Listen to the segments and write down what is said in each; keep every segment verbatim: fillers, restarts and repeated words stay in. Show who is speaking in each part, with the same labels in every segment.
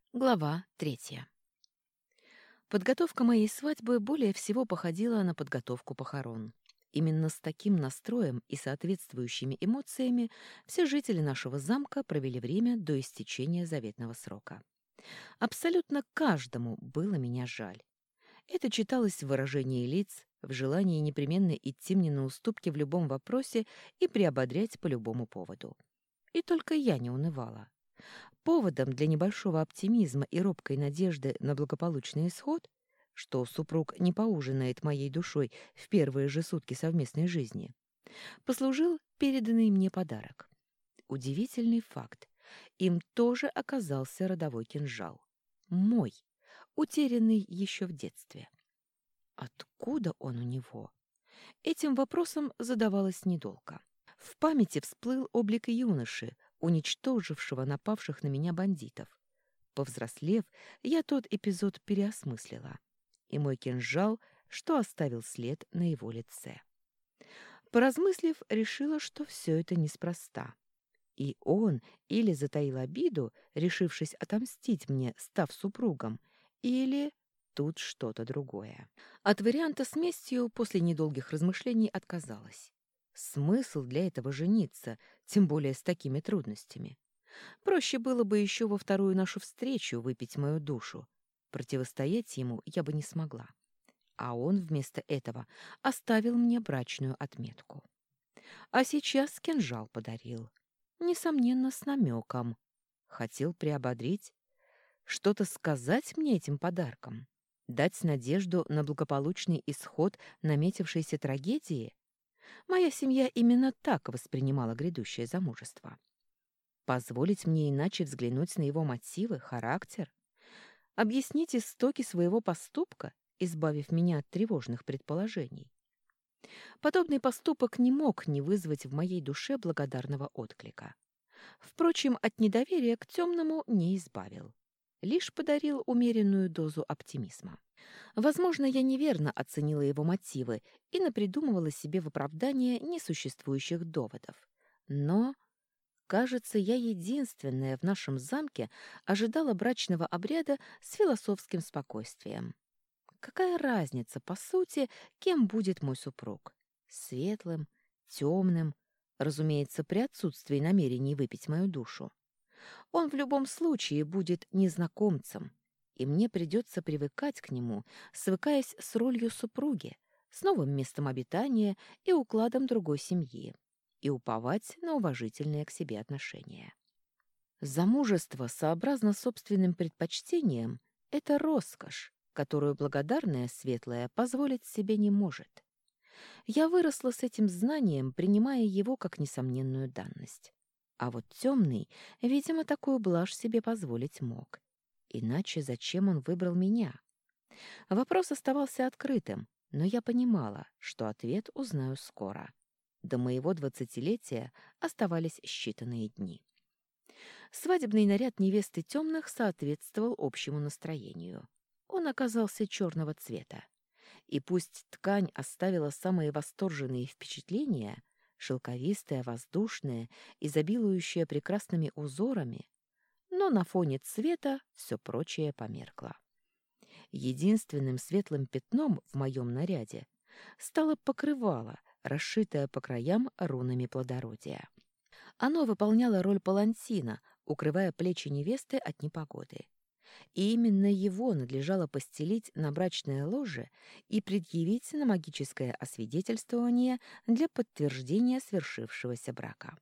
Speaker 1: Глава третья. Подготовка моей свадьбы более всего походила на подготовку похорон. Именно с таким настроем и соответствующими эмоциями все жители нашего замка провели время до истечения заветного срока. Абсолютно каждому было меня жаль. Это читалось в выражении лиц, в желании непременно идти мне на уступки в любом вопросе и приободрять по любому поводу. И только я не унывала. Поводом для небольшого оптимизма и робкой надежды на благополучный исход, что супруг не поужинает моей душой в первые же сутки совместной жизни, послужил переданный мне подарок. Удивительный факт. Им тоже оказался родовой кинжал. Мой, утерянный еще в детстве. Откуда он у него? Этим вопросом задавалась недолго. В памяти всплыл облик юноши, уничтожившего напавших на меня бандитов. Повзрослев, я тот эпизод переосмыслила. И мой кинжал, что оставил след на его лице. Поразмыслив, решила, что все это неспроста. И он или затаил обиду, решившись отомстить мне, став супругом, или тут что-то другое. От варианта с местью после недолгих размышлений отказалась. Смысл для этого жениться, тем более с такими трудностями. Проще было бы еще во вторую нашу встречу выпить мою душу. Противостоять ему я бы не смогла. А он вместо этого оставил мне брачную отметку. А сейчас кинжал подарил. Несомненно, с намеком. Хотел приободрить, что-то сказать мне этим подарком, дать надежду на благополучный исход наметившейся трагедии. Моя семья именно так воспринимала грядущее замужество. Позволить мне иначе взглянуть на его мотивы, характер? Объяснить истоки своего поступка, избавив меня от тревожных предположений? Подобный поступок не мог не вызвать в моей душе благодарного отклика. Впрочем, от недоверия к темному не избавил. Лишь подарил умеренную дозу оптимизма. Возможно, я неверно оценила его мотивы и напридумывала себе в оправдание несуществующих доводов. Но, кажется, я единственная в нашем замке ожидала брачного обряда с философским спокойствием. Какая разница, по сути, кем будет мой супруг? Светлым, темным, разумеется, при отсутствии намерений выпить мою душу. Он в любом случае будет незнакомцем, и мне придется привыкать к нему, свыкаясь с ролью супруги, с новым местом обитания и укладом другой семьи, и уповать на уважительное к себе отношение. Замужество, сообразно собственным предпочтениям, — это роскошь, которую благодарная светлая позволить себе не может. Я выросла с этим знанием, принимая его как несомненную данность. А вот темный, видимо, такую блажь себе позволить мог. Иначе зачем он выбрал меня? Вопрос оставался открытым, но я понимала, что ответ узнаю скоро. До моего двадцатилетия оставались считанные дни. Свадебный наряд невесты темных соответствовал общему настроению. Он оказался черного цвета. И пусть ткань оставила самые восторженные впечатления, шелковистая, воздушная, изобилующая прекрасными узорами, но на фоне цвета все прочее померкло. Единственным светлым пятном в моем наряде стало покрывало, расшитое по краям рунами плодородия. Оно выполняло роль палантина, укрывая плечи невесты от непогоды. И именно его надлежало постелить на брачное ложе и предъявить на магическое освидетельствование для подтверждения свершившегося брака.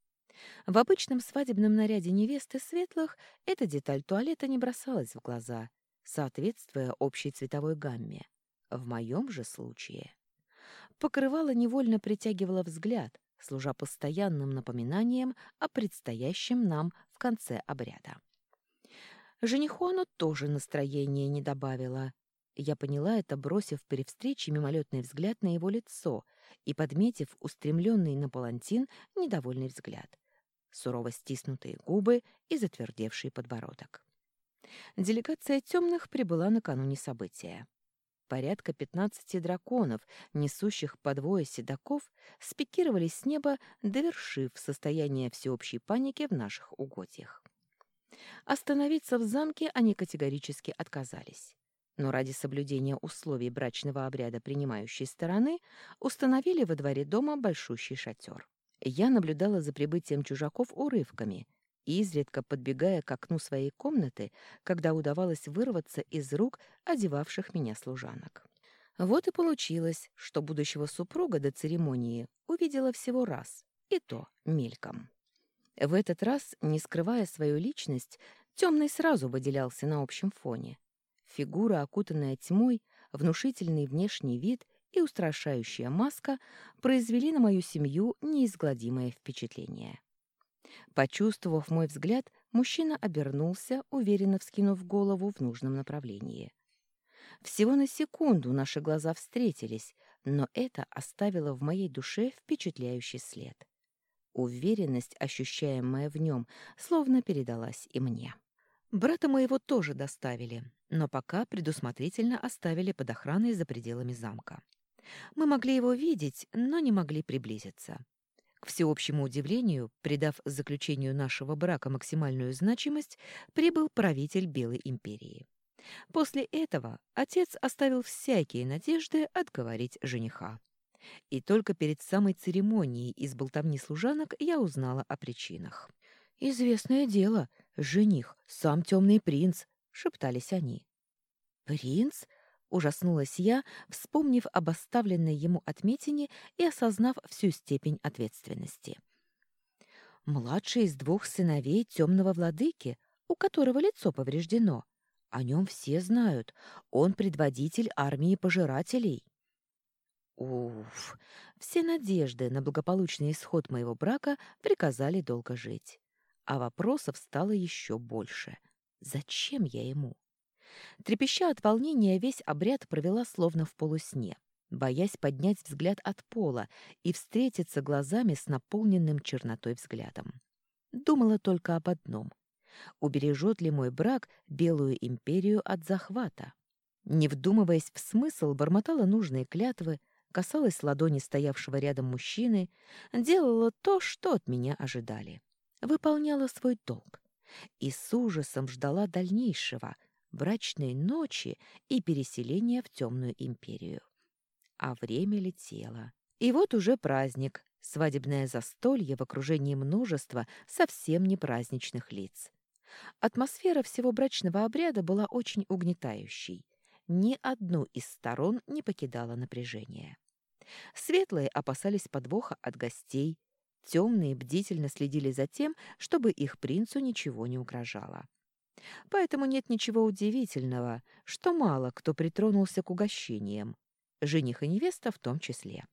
Speaker 1: В обычном свадебном наряде невесты светлых эта деталь туалета не бросалась в глаза, соответствуя общей цветовой гамме. В моем же случае покрывало невольно притягивало взгляд, служа постоянным напоминанием о предстоящем нам в конце обряда. Жениху оно тоже настроения не добавило. Я поняла это, бросив при встрече мимолетный взгляд на его лицо и подметив устремленный на палантин недовольный взгляд, сурово стиснутые губы и затвердевший подбородок. Делегация темных прибыла накануне события. Порядка пятнадцати драконов, несущих по двое седаков, спикировали с неба, довершив состояние всеобщей паники в наших угодьях. Остановиться в замке они категорически отказались. Но ради соблюдения условий брачного обряда принимающей стороны установили во дворе дома большущий шатер. Я наблюдала за прибытием чужаков урывками, изредка подбегая к окну своей комнаты, когда удавалось вырваться из рук одевавших меня служанок. Вот и получилось, что будущего супруга до церемонии увидела всего раз, и то мельком. В этот раз, не скрывая свою личность, темный сразу выделялся на общем фоне. Фигура, окутанная тьмой, внушительный внешний вид и устрашающая маска произвели на мою семью неизгладимое впечатление. Почувствовав мой взгляд, мужчина обернулся, уверенно вскинув голову в нужном направлении. Всего на секунду наши глаза встретились, но это оставило в моей душе впечатляющий след. Уверенность, ощущаемая в нем, словно передалась и мне. Брата моего тоже доставили, но пока предусмотрительно оставили под охраной за пределами замка. Мы могли его видеть, но не могли приблизиться. К всеобщему удивлению, придав заключению нашего брака максимальную значимость, прибыл правитель Белой империи. После этого отец оставил всякие надежды отговорить жениха. И только перед самой церемонией из болтовни служанок я узнала о причинах. «Известное дело, жених, сам темный принц», — шептались они. «Принц?» — ужаснулась я, вспомнив об оставленной ему отметине и осознав всю степень ответственности. «Младший из двух сыновей темного владыки, у которого лицо повреждено. О нем все знают. Он предводитель армии пожирателей». Уф, все надежды на благополучный исход моего брака приказали долго жить. А вопросов стало еще больше. Зачем я ему? Трепеща от волнения, весь обряд провела словно в полусне, боясь поднять взгляд от пола и встретиться глазами с наполненным чернотой взглядом. Думала только об одном. Убережет ли мой брак Белую империю от захвата? Не вдумываясь в смысл, бормотала нужные клятвы, касалась ладони стоявшего рядом мужчины, делала то, что от меня ожидали. Выполняла свой долг. И с ужасом ждала дальнейшего, брачной ночи и переселения в темную империю. А время летело. И вот уже праздник, свадебное застолье в окружении множества совсем не праздничных лиц. Атмосфера всего брачного обряда была очень угнетающей. Ни одну из сторон не покидало напряжение. Светлые опасались подвоха от гостей, темные бдительно следили за тем, чтобы их принцу ничего не угрожало. Поэтому нет ничего удивительного, что мало кто притронулся к угощениям, жених и невеста в том числе.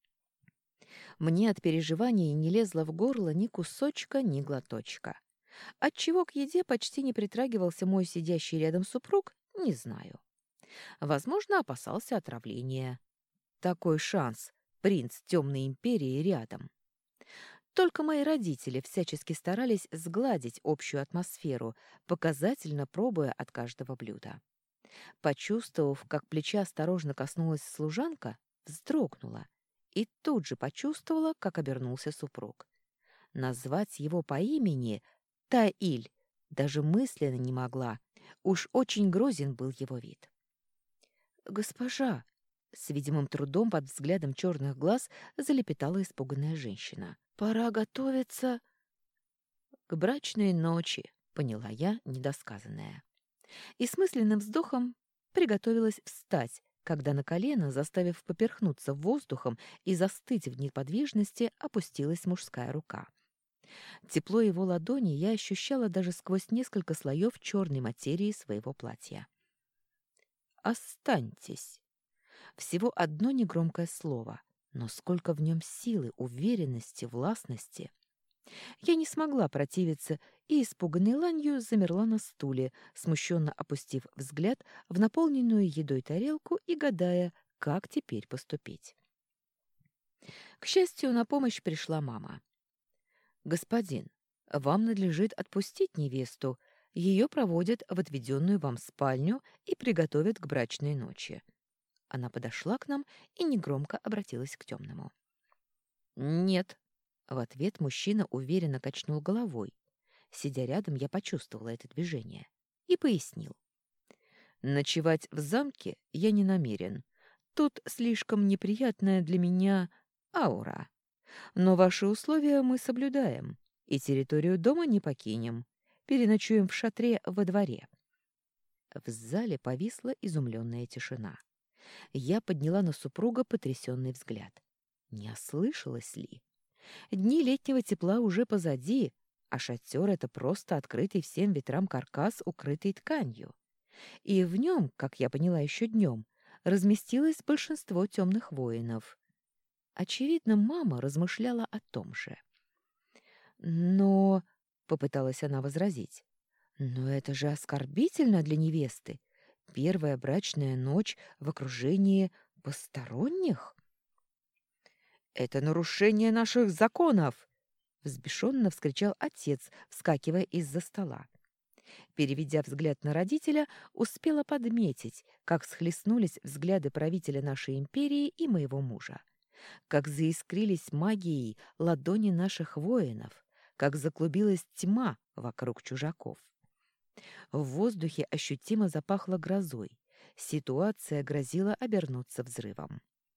Speaker 1: Мне от переживаний не лезло в горло ни кусочка, ни глоточка. Отчего к еде почти не притрагивался мой сидящий рядом супруг, не знаю. Возможно, опасался отравления. Такой шанс, принц темной империи рядом. Только мои родители всячески старались сгладить общую атмосферу, показательно пробуя от каждого блюда. Почувствовав, как плеча осторожно коснулась служанка, вздрогнула и тут же почувствовала, как обернулся супруг. Назвать его по имени Таиль даже мысленно не могла, уж очень грозен был его вид. «Госпожа!» — с видимым трудом под взглядом черных глаз залепетала испуганная женщина. «Пора готовиться...» «К брачной ночи», — поняла я недосказанное. И с мысленным вздохом приготовилась встать, когда на колено, заставив поперхнуться воздухом и застыть в неподвижности, опустилась мужская рука. Тепло его ладони я ощущала даже сквозь несколько слоев черной материи своего платья. «Останьтесь». Всего одно негромкое слово, но сколько в нем силы, уверенности, властности. Я не смогла противиться и, испуганной ланью, замерла на стуле, смущенно опустив взгляд в наполненную едой тарелку и гадая, как теперь поступить. К счастью, на помощь пришла мама. «Господин, вам надлежит отпустить невесту. Ее проводят в отведенную вам спальню и приготовят к брачной ночи». Она подошла к нам и негромко обратилась к темному. «Нет». В ответ мужчина уверенно качнул головой. Сидя рядом, я почувствовала это движение и пояснил. Ночевать в замке я не намерен. Тут слишком неприятная для меня аура. Но ваши условия мы соблюдаем, и территорию дома не покинем. Переночуем в шатре во дворе. В зале повисла изумленная тишина. Я подняла на супруга потрясенный взгляд. Не ослышалась ли? Дни летнего тепла уже позади, а шатер — это просто открытый всем ветрам каркас, укрытый тканью. И в нем, как я поняла еще днем, разместилось большинство темных воинов. Очевидно, мама размышляла о том же. «Но...» — попыталась она возразить. «Но это же оскорбительно для невесты. Первая брачная ночь в окружении посторонних». «Это нарушение наших законов!» — взбешенно вскричал отец, вскакивая из-за стола. Переведя взгляд на родителя, успела подметить, как схлестнулись взгляды правителя нашей империи и моего мужа, как заискрились магией ладони наших воинов, как заклубилась тьма вокруг чужаков. В воздухе ощутимо запахло грозой. Ситуация грозила обернуться взрывом.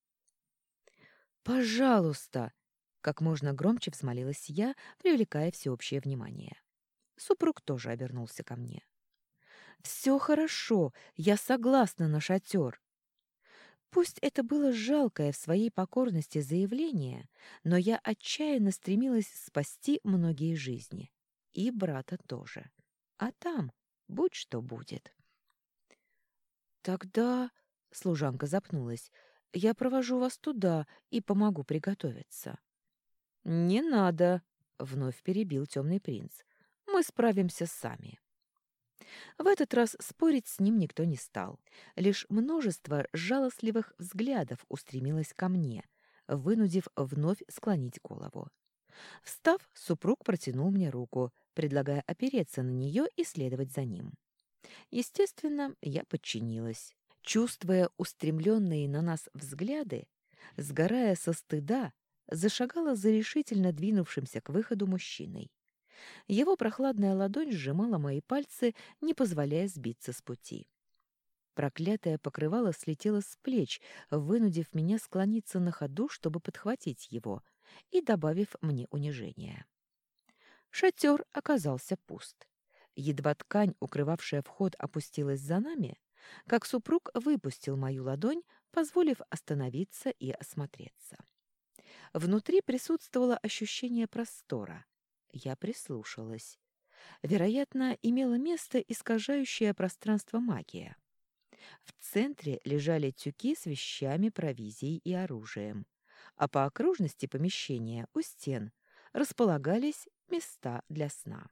Speaker 1: «Пожалуйста!» — как можно громче взмолилась я, привлекая всеобщее внимание. Супруг тоже обернулся ко мне. «Все хорошо, я согласна на шатер». Пусть это было жалкое в своей покорности заявление, но я отчаянно стремилась спасти многие жизни. И брата тоже. А там будь что будет. «Тогда...» — служанка запнулась. «Я провожу вас туда и помогу приготовиться». «Не надо!» — вновь перебил темный принц. «Мы справимся сами». В этот раз спорить с ним никто не стал. Лишь множество жалостливых взглядов устремилось ко мне, вынудив вновь склонить голову. Встав, супруг протянул мне руку, предлагая опереться на нее и следовать за ним. Естественно, я подчинилась. Чувствуя устремленные на нас взгляды, сгорая со стыда, зашагала за решительно двинувшимся к выходу мужчиной. Его прохладная ладонь сжимала мои пальцы, не позволяя сбиться с пути. Проклятое покрывало слетело с плеч, вынудив меня склониться на ходу, чтобы подхватить его, и добавив мне унижения. Шатер оказался пуст. Едва ткань, укрывавшая вход, опустилась за нами, как супруг выпустил мою ладонь, позволив остановиться и осмотреться. Внутри присутствовало ощущение простора. Я прислушалась. Вероятно, имело место искажающее пространство магия. В центре лежали тюки с вещами, провизией и оружием, а по окружности помещения у стен располагались места для сна.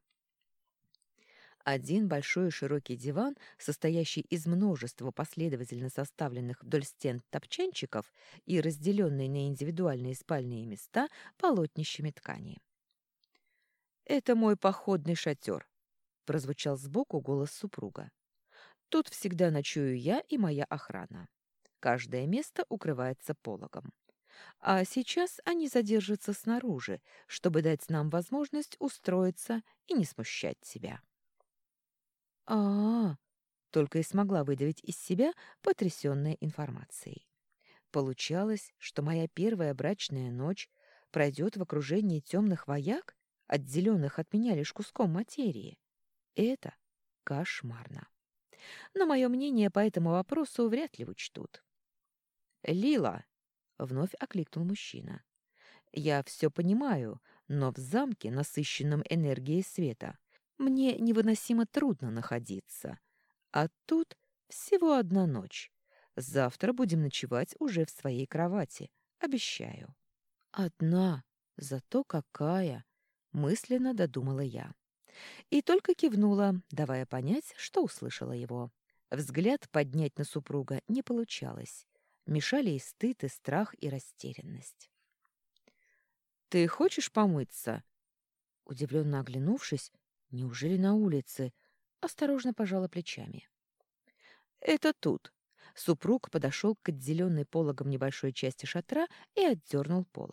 Speaker 1: Один большой и широкий диван, состоящий из множества последовательно составленных вдоль стен топчанчиков и разделенный на индивидуальные спальные места полотнищами ткани. «Это мой походный шатер», — прозвучал сбоку голос супруга. «Тут всегда ночую я и моя охрана. Каждое место укрывается пологом. А сейчас они задержатся снаружи, чтобы дать нам возможность устроиться и не смущать себя». А-а-а, только и смогла выдавить из себя, потрясённая информацией. Получалось, что моя первая брачная ночь пройдет в окружении темных вояк, отделенных от меня лишь куском материи. Это кошмарно. Но мое мнение по этому вопросу вряд ли учтут. «Лила!» — вновь окликнул мужчина. «Я все понимаю, но в замке, насыщенном энергией света, мне невыносимо трудно находиться. А тут всего одна ночь. Завтра будем ночевать уже в своей кровати, обещаю». «Одна, зато какая!» — мысленно додумала я. И только кивнула, давая понять, что услышала его. Взгляд поднять на супруга не получалось. Мешали и стыд, и страх, и растерянность. «Ты хочешь помыться?» Удивленно оглянувшись, неужели на улице, осторожно пожала плечами. «Это тут». Супруг подошел к отделенной пологом небольшой части шатра и отдернул полог.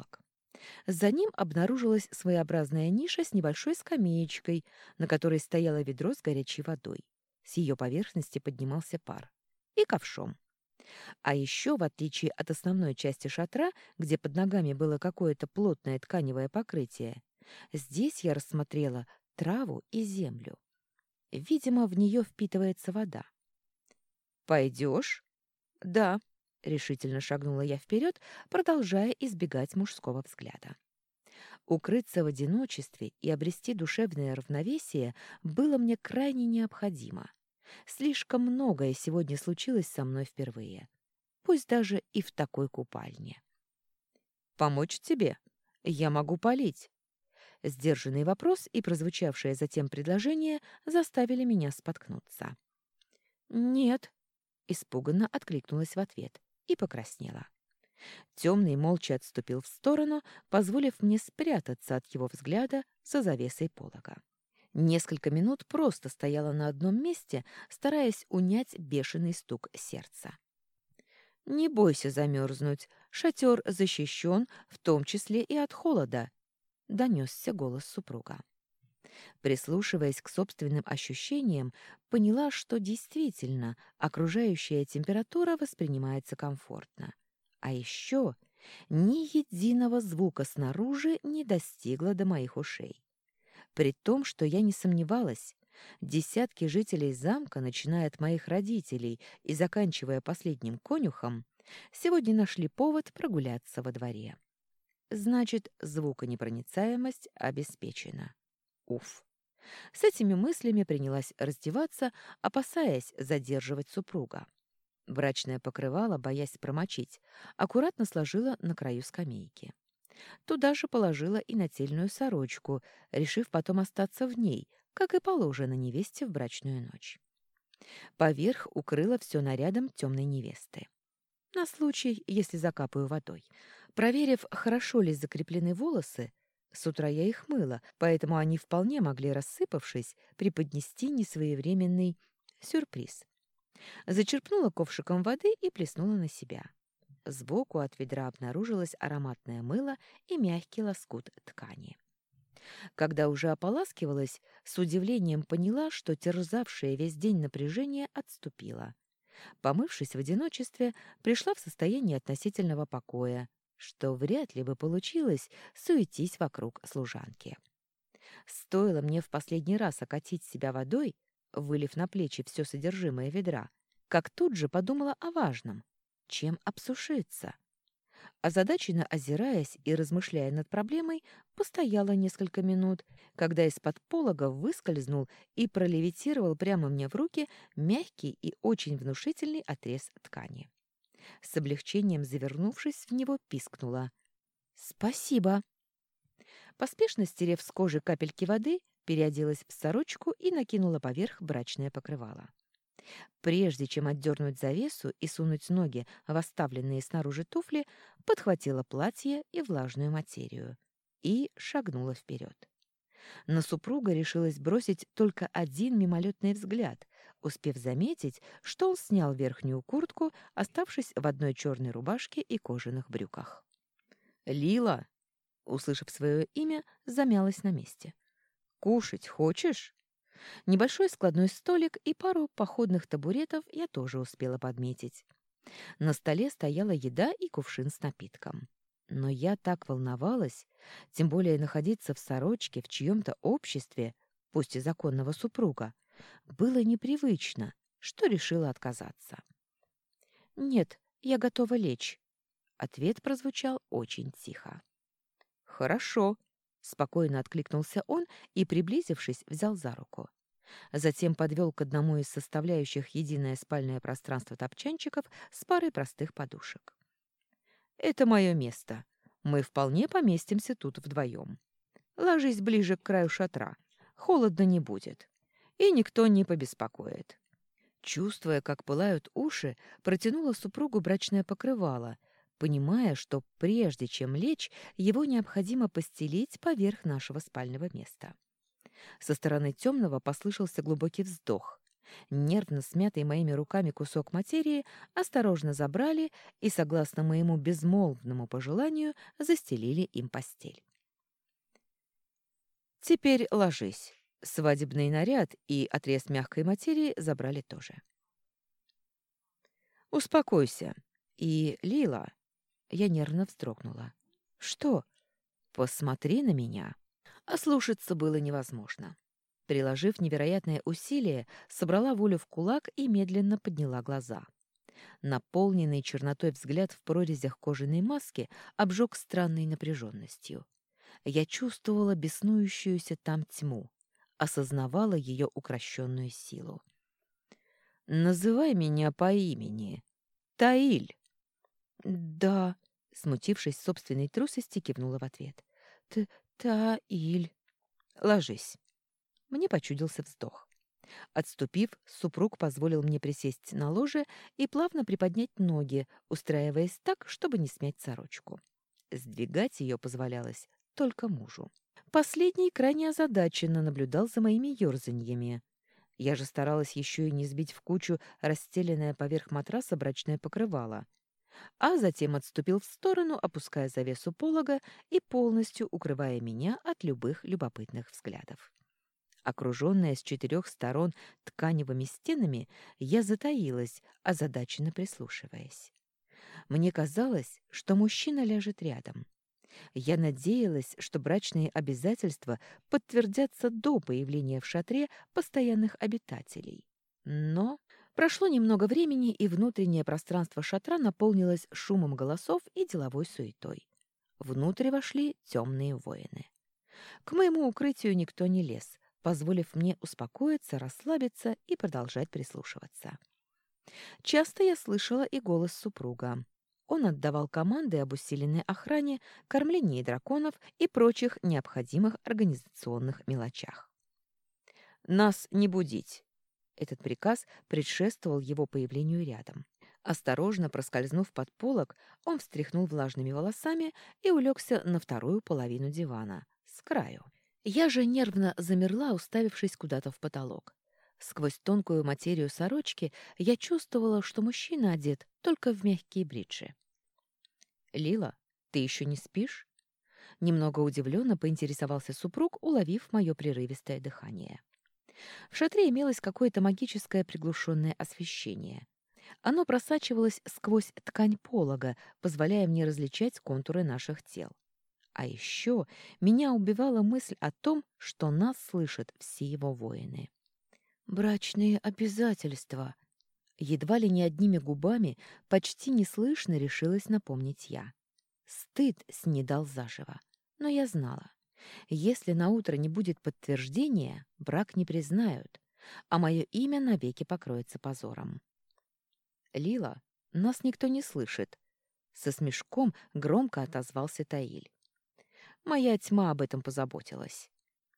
Speaker 1: За ним обнаружилась своеобразная ниша с небольшой скамеечкой, на которой стояло ведро с горячей водой. С ее поверхности поднимался пар. И ковшом. А еще, в отличие от основной части шатра, где под ногами было какое-то плотное тканевое покрытие, здесь я рассмотрела траву и землю. Видимо, в нее впитывается вода. «Пойдешь?» «Да», — решительно шагнула я вперед, продолжая избегать мужского взгляда. Укрыться в одиночестве и обрести душевное равновесие было мне крайне необходимо. Слишком многое сегодня случилось со мной впервые, пусть даже и в такой купальне. «Помочь тебе? Я могу полить». Сдержанный вопрос и прозвучавшее затем предложение заставили меня споткнуться. «Нет», — испуганно откликнулась в ответ и покраснела. Темный молча отступил в сторону, позволив мне спрятаться от его взгляда за завесой полога. Несколько минут просто стояла на одном месте, стараясь унять бешеный стук сердца. «Не бойся замерзнуть, шатер защищен, в том числе и от холода», — донесся голос супруга. Прислушиваясь к собственным ощущениям, поняла, что действительно окружающая температура воспринимается комфортно. А еще ни единого звука снаружи не достигло до моих ушей. При том, что я не сомневалась, десятки жителей замка, начиная от моих родителей и заканчивая последним конюхом, сегодня нашли повод прогуляться во дворе. Значит, звуконепроницаемость обеспечена. Уф. С этими мыслями принялась раздеваться, опасаясь задерживать супруга. Брачное покрывало, боясь промочить, аккуратно сложила на краю скамейки. Туда же положила и нательную сорочку, решив потом остаться в ней, как и положено невесте в брачную ночь. Поверх укрыла все нарядом темной невесты. На случай, если закапаю водой. Проверив, хорошо ли закреплены волосы, с утра я их мыла, поэтому они вполне могли, рассыпавшись, преподнести несвоевременный сюрприз. Зачерпнула ковшиком воды и плеснула на себя. Сбоку от ведра обнаружилось ароматное мыло и мягкий лоскут ткани. Когда уже ополаскивалась, с удивлением поняла, что терзавшее весь день напряжение отступило. Помывшись в одиночестве, пришла в состояние относительного покоя, что вряд ли бы получилось суетись вокруг служанки. Стоило мне в последний раз окатить себя водой, вылив на плечи все содержимое ведра, как тут же подумала о важном — чем обсушиться. Озадаченно озираясь и размышляя над проблемой, постояла несколько минут, когда из-под полога выскользнул и пролевитировал прямо мне в руки мягкий и очень внушительный отрез ткани. С облегчением завернувшись в него, пискнула: «Спасибо!» Поспешно стерев с кожи капельки воды, переоделась в сорочку и накинула поверх брачное покрывало. Прежде чем отдернуть завесу и сунуть ноги в оставленные снаружи туфли, подхватила платье и влажную материю и шагнула вперед. На супруга решилась бросить только один мимолетный взгляд, успев заметить, что он снял верхнюю куртку, оставшись в одной черной рубашке и кожаных брюках. «Лила!» Услышав свое имя, замялась на месте. «Кушать хочешь?» Небольшой складной столик и пару походных табуретов я тоже успела подметить. На столе стояла еда и кувшин с напитком. Но я так волновалась, тем более находиться в сорочке в чьем-то обществе, пусть и законного супруга, было непривычно, что решила отказаться. «Нет, я готова лечь», — ответ прозвучал очень тихо. «Хорошо», — спокойно откликнулся он и, приблизившись, взял за руку. Затем подвел к одному из составляющих единое спальное пространство топчанчиков с парой простых подушек. «Это мое место. Мы вполне поместимся тут вдвоем. Ложись ближе к краю шатра. Холодно не будет. И никто не побеспокоит». Чувствуя, как пылают уши, протянула супругу брачное покрывало, понимая, что прежде чем лечь, его необходимо постелить поверх нашего спального места. Со стороны темного послышался глубокий вздох, Нервно смятый моими руками кусок материи осторожно забрали и, согласно моему безмолвному пожеланию, застелили им постель. «Теперь ложись». Свадебный наряд и отрез мягкой материи забрали тоже. «Успокойся. И, Лила...» Я нервно вздрогнула. «Что? Посмотри на меня». Ослушаться было невозможно. Приложив невероятное усилие, собрала волю в кулак и медленно подняла глаза. Наполненный чернотой взгляд в прорезях кожаной маски обжег странной напряженностью. Я чувствовала беснующуюся там тьму, осознавала ее укрощенную силу. «Называй меня по имени. Таиль». «Да», — смутившись собственной трусости, кивнула в ответ. «Т Таиль». «Ложись». Мне почудился вздох. Отступив, супруг позволил мне присесть на ложе и плавно приподнять ноги, устраиваясь так, чтобы не смять сорочку. Сдвигать ее позволялось только мужу. Последний крайне озадаченно наблюдал за моими ерзаньями. Я же старалась еще и не сбить в кучу расстеленное поверх матраса брачное покрывало, а затем отступил в сторону, опуская завесу полога и полностью укрывая меня от любых любопытных взглядов. Окруженная с четырех сторон тканевыми стенами, я затаилась, озадаченно прислушиваясь. Мне казалось, что мужчина ляжет рядом. Я надеялась, что брачные обязательства подтвердятся до появления в шатре постоянных обитателей. Но прошло немного времени, и внутреннее пространство шатра наполнилось шумом голосов и деловой суетой. Внутрь вошли темные воины. К моему укрытию никто не лез, позволив мне успокоиться, расслабиться и продолжать прислушиваться. Часто я слышала и голос супруга. Он отдавал команды об усиленной охране, кормлении драконов и прочих необходимых организационных мелочах. «Нас не будить!» Этот приказ предшествовал его появлению рядом. Осторожно проскользнув под полог, он встряхнул влажными волосами и улегся на вторую половину дивана, с краю. Я же нервно замерла, уставившись куда-то в потолок. Сквозь тонкую материю сорочки я чувствовала, что мужчина одет только в мягкие бриджи. «Лила, ты еще не спишь?» Немного удивленно поинтересовался супруг, уловив мое прерывистое дыхание. В шатре имелось какое-то магическое приглушенное освещение. Оно просачивалось сквозь ткань полога, позволяя мне различать контуры наших тел. А еще меня убивала мысль о том, что нас слышат все его воины. «Брачные обязательства!» Едва ли не одними губами, почти неслышно решилась напомнить я. Стыд снедал заживо, но я знала. Если наутро не будет подтверждения, брак не признают, а мое имя навеки покроется позором. «Лила, нас никто не слышит», — со смешком громко отозвался Таиль. Моя тьма об этом позаботилась.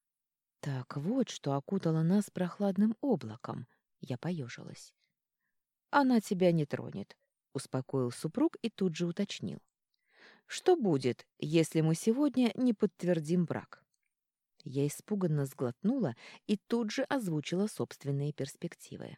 Speaker 1: Так вот, что окутало нас прохладным облаком, я поежилась. Она тебя не тронет, успокоил супруг и тут же уточнил. Что будет, если мы сегодня не подтвердим брак? Я испуганно сглотнула и тут же озвучила собственные перспективы.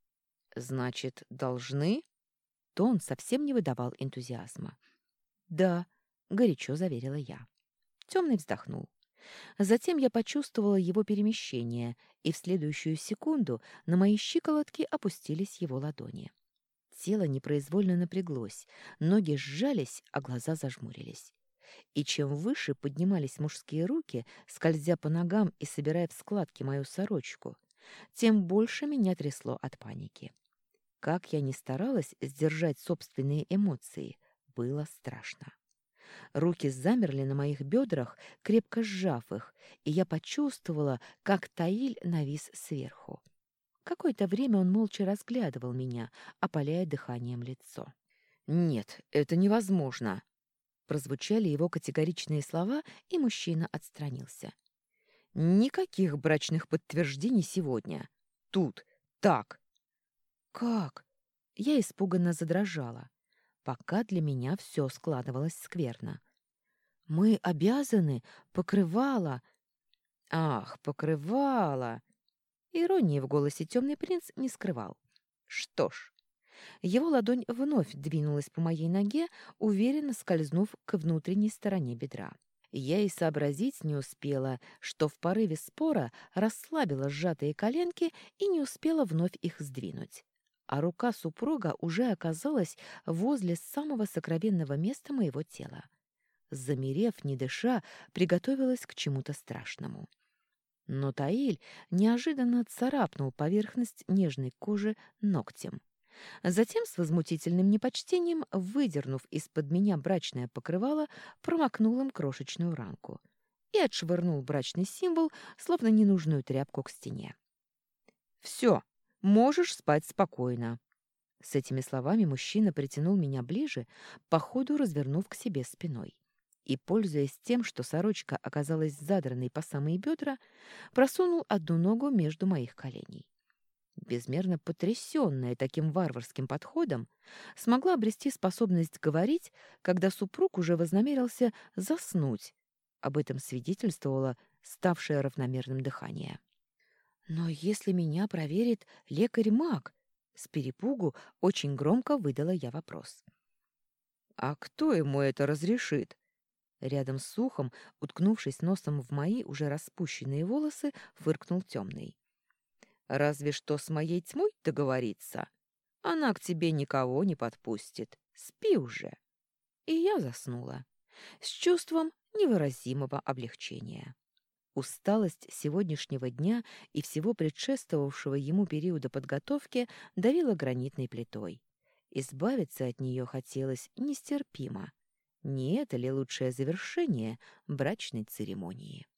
Speaker 1: Значит, должны? Тон совсем не выдавал энтузиазма. Да, горячо заверила я. Темный вздохнул. Затем я почувствовала его перемещение, и в следующую секунду на мои щиколотки опустились его ладони. Тело непроизвольно напряглось, ноги сжались, а глаза зажмурились. И чем выше поднимались мужские руки, скользя по ногам и собирая в складки мою сорочку, тем больше меня трясло от паники. Как я ни старалась сдержать собственные эмоции, было страшно. Руки замерли на моих бедрах, крепко сжав их, и я почувствовала, как Таиль навис сверху. Какое-то время он молча разглядывал меня, опаляя дыханием лицо. «Нет, это невозможно!» Прозвучали его категоричные слова, и мужчина отстранился. «Никаких брачных подтверждений сегодня. Тут. Так». «Как?» Я испуганно задрожала. Пока для меня все складывалось скверно. «Мы обязаны, покрывало...» «Ах, покрывало!» Иронии в голосе темный принц не скрывал. Что ж, его ладонь вновь двинулась по моей ноге, уверенно скользнув к внутренней стороне бедра. Я и сообразить не успела, что в порыве спора расслабила сжатые коленки и не успела вновь их сдвинуть. А рука супруга уже оказалась возле самого сокровенного места моего тела. Замерев, не дыша, приготовилась к чему-то страшному. Но Таиль неожиданно царапнул поверхность нежной кожи ногтем. Затем с возмутительным непочтением, выдернув из-под меня брачное покрывало, промокнул им крошечную ранку и отшвырнул брачный символ, словно ненужную тряпку к стене. «Все, можешь спать спокойно». С этими словами мужчина притянул меня ближе, по ходу развернув к себе спиной. И, пользуясь тем, что сорочка оказалась задранной по самые бедра, просунул одну ногу между моих коленей. Безмерно потрясённая таким варварским подходом, смогла обрести способность говорить, когда супруг уже вознамерился заснуть. Об этом свидетельствовало ставшее равномерным дыхание. «Но если меня проверит лекарь-маг?» С перепугу очень громко выдала я вопрос. «А кто ему это разрешит?» Рядом с ухом, уткнувшись носом в мои уже распущенные волосы, фыркнул темный. «Разве что с моей тьмой договориться. Она к тебе никого не подпустит. Спи уже». И я заснула с чувством невыразимого облегчения. Усталость сегодняшнего дня и всего предшествовавшего ему периода подготовки давила гранитной плитой. Избавиться от нее хотелось нестерпимо. Не это ли лучшее завершение брачной церемонии?